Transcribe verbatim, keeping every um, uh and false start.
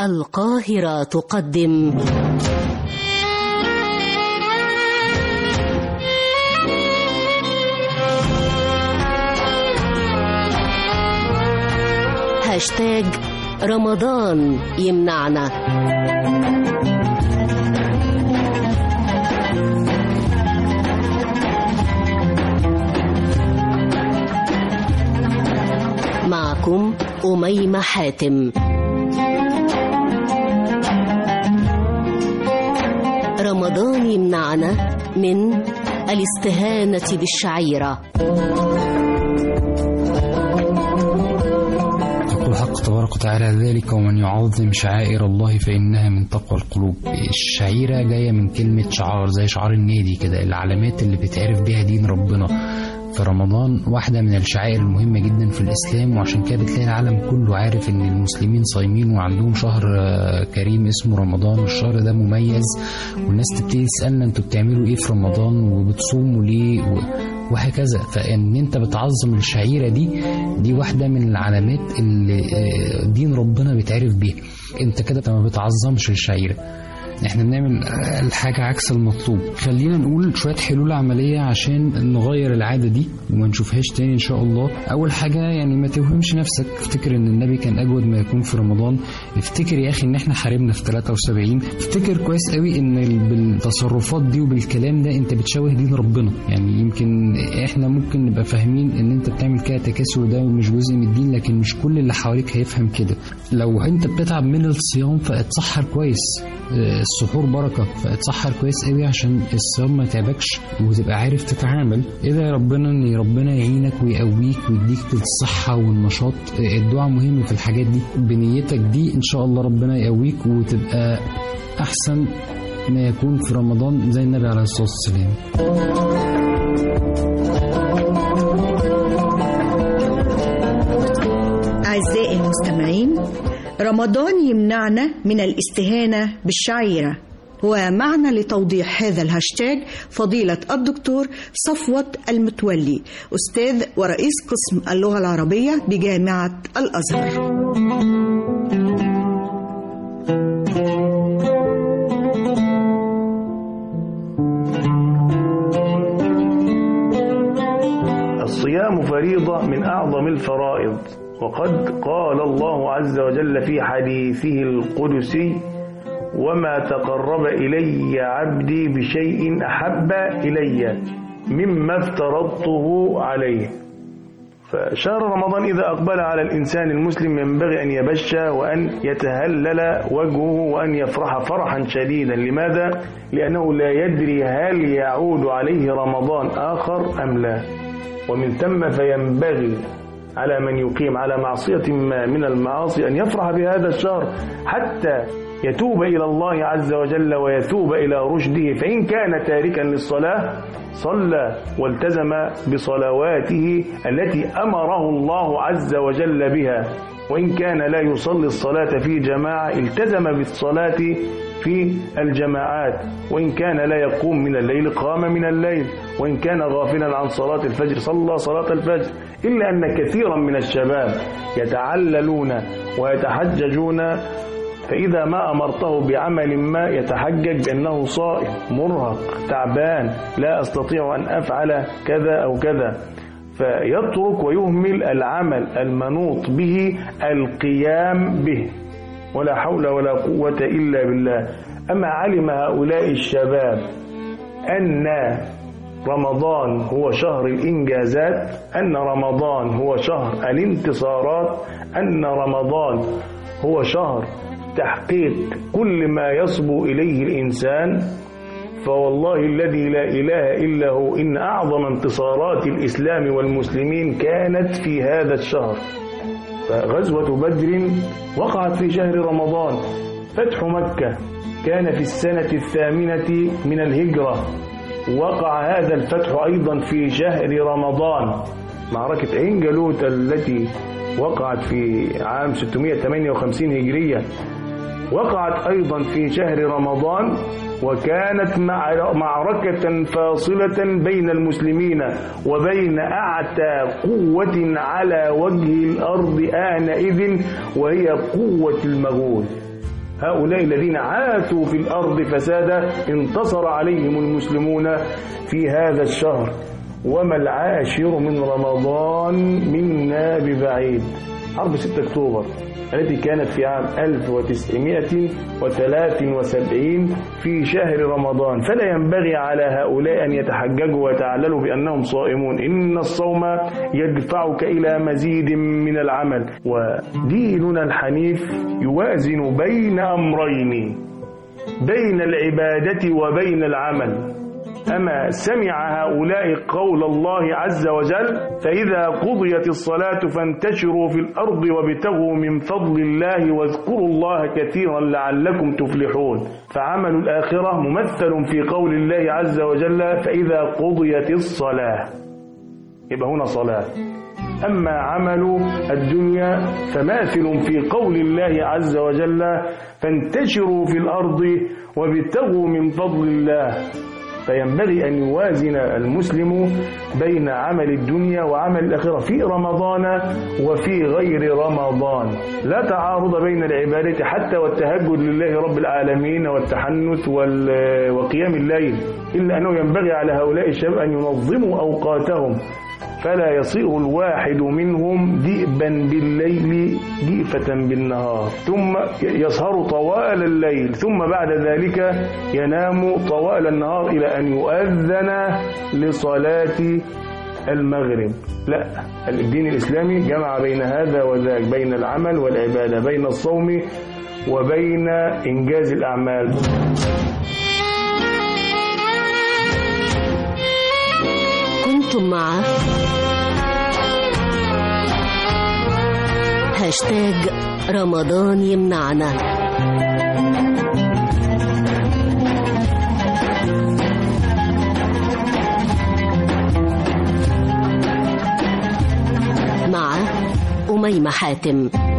القاهرة تقدم هاشتاج رمضان يمنعنا. معكم أميمة حاتم. رمضان يمنعنا من الاستهانة بالشعيرة. يقول الحق تبارك وتعالى: ذلك ومن يعظم شعائر الله فإنها من تقوى القلوب. الشعيرة جاية من كلمة شعار، زي شعار النادي كده، العلامات اللي بتعرف بيها دين ربنا. في رمضان واحدة من الشعائر المهمة جدا في الإسلام، وعشان كده بتلاقي العالم كله عارف إن المسلمين صايمين وعندهم شهر كريم اسمه رمضان، والشهر ده مميز، والناس تبتدي تسألنا انتوا بتعملوا ايه في رمضان وبتصوموا ليه وهكذا. فإن انت بتعظم الشعيرة دي دي واحدة من العلامات اللي دين ربنا بيتعرف بيها. انت كده ما بتعظمش الشعيرة، احنا بنعمل الحاجة عكس المطلوب. خلينا نقول شوية حلول عملية عشان نغير العادة دي وما نشوفهاش تاني ان شاء الله. اول حاجة يعني ما توهمش نفسك، افتكر ان النبي كان اجود ما يكون في رمضان. افتكر يا اخي ان احنا حاربنا في ثلاثة وسبعين. افتكر كويس قوي ان بالتصرفات دي وبالكلام ده انت بتشوه دين ربنا. يعني يمكن احنا ممكن نبقى فاهمين ان انت بتعمل كده تكاسل وده مش جزء من الدين، لكن مش كل اللي حواليك هيفهم كده. لو انت بتتعب من الصيام فاتسحر كويس، السحور بركة، فاتسحر كويس قوي عشان الصيام ما يتعبكش وتبقى عارف تتعامل. إذا ربنا ان ربنا يعينك ويقويك ويديك الصحة والنشاط. الدعاء مهم في الحاجات دي. بنيتك دي ان شاء الله ربنا يقويك وتبقى احسن ما يكون في رمضان زي النبي عليه الصلاة والسلام. أعزائي المستمعين، رمضان يمنعنا من الاستهانة بالشعيرة. ومعنا لتوضيح هذا الهاشتاج فضيلة الدكتور صفوت المتولي، أستاذ ورئيس قسم اللغة العربية بجامعة الأزهر. الصيام فريضة من أعظم الفرائض، وقد قال الله عز وجل في حديثه القدسي: وما تقرب إلي عبدي بشيء أحب إلي مما افترضته عليه. فشهر رمضان إذا أقبل على الإنسان المسلم ينبغي أن يبشى وأن يتهلل وجهه وأن يفرح فرحا شديدا. لماذا؟ لأنه لا يدري هل يعود عليه رمضان آخر أم لا، ومن ثم فينبغي على من يقيم على معصية ما من المعاصي أن يفرح بهذا الشهر حتى يتوب إلى الله عز وجل ويتوب إلى رشده. فإن كان تاركا للصلاة صلى والتزم بصلواته التي أمره الله عز وجل بها، وإن كان لا يصلي الصلاة في جماعة التزم بالصلاة في الجماعات، وإن كان لا يقوم من الليل قام من الليل، وإن كان غافلا عن صلاة الفجر صلى صلاة الفجر. إلا أن كثيرا من الشباب يتعللون ويتحججون، فإذا ما أمرته بعمل ما يتحجج بأنه صائم مرهق تعبان لا أستطيع أن أفعل كذا أو كذا، فيترك ويهمل العمل المنوط به القيام به. ولا حول ولا قوة إلا بالله. أما علم هؤلاء الشباب أن رمضان هو شهر الإنجازات، أن رمضان هو شهر الانتصارات، أن رمضان هو شهر تحقيق كل ما يصبو إليه الإنسان، فوالله الذي لا إله إلا هو إن أعظم انتصارات الإسلام والمسلمين كانت في هذا الشهر. فغزوة بدر وقعت في شهر رمضان، فتح مكة كان في السنة الثامنة من الهجرة، وقع هذا الفتح أيضا في شهر رمضان. معركة عين جالوت التي وقعت في عام ستمائة وثمانية وخمسين هجرية وقعت أيضا في شهر رمضان، وكانت معركة فاصلة بين المسلمين وبين أعتى قوة على وجه الأرض آنئذ، وهي قوة المغول. هؤلاء الذين عاثوا في الأرض فسادا انتصر عليهم المسلمون في هذا الشهر. وما العاشر من رمضان منا ببعيد. حرب ستة أكتوبر التي كانت في عام ألف وتسعمائة وثلاث وسبعين في شهر رمضان، فلا ينبغي على هؤلاء أن يتحججوا ويتعللوا بأنهم صائمون. إن الصوم يدفعك إلى مزيد من العمل. وديننا الحنيف يوازن بين أمرين، بين العبادة وبين العمل. أما سمع هؤلاء قول الله عز وجل: فإذا قضيت الصلاة فانتشروا في الأرض وابتغوا من فضل الله واذكروا الله كثيرا لعلكم تفلحون. فعمل الآخرة ممثل في قول الله عز وجل: فإذا قضيت الصلاة، يبقى هنا صلاة. أما عمل الدنيا فماثل في قول الله عز وجل: فانتشروا في الأرض وابتغوا من فضل الله. فينبغي أن يوازن المسلم بين عمل الدنيا وعمل الآخرة في رمضان وفي غير رمضان. لا تعارض بين العبادة حتى والتهجد لله رب العالمين والتحنث وقيام الليل، إلا أنه ينبغي على هؤلاء الشباب أن ينظموا أوقاتهم، فلا يصير الواحد منهم ذئبا بالليل ضئفة بالنهار، ثم يسهر طوال الليل، ثم بعد ذلك ينام طوال النهار إلى أن يؤذن لصلاة المغرب. لا، الدين الإسلامي جمع بين هذا وذاك، بين العمل والعبادة، بين الصوم وبين إنجاز الأعمال. كنتم مع هاشتاج رمضان يمنعنا. مع أميمة حاتم.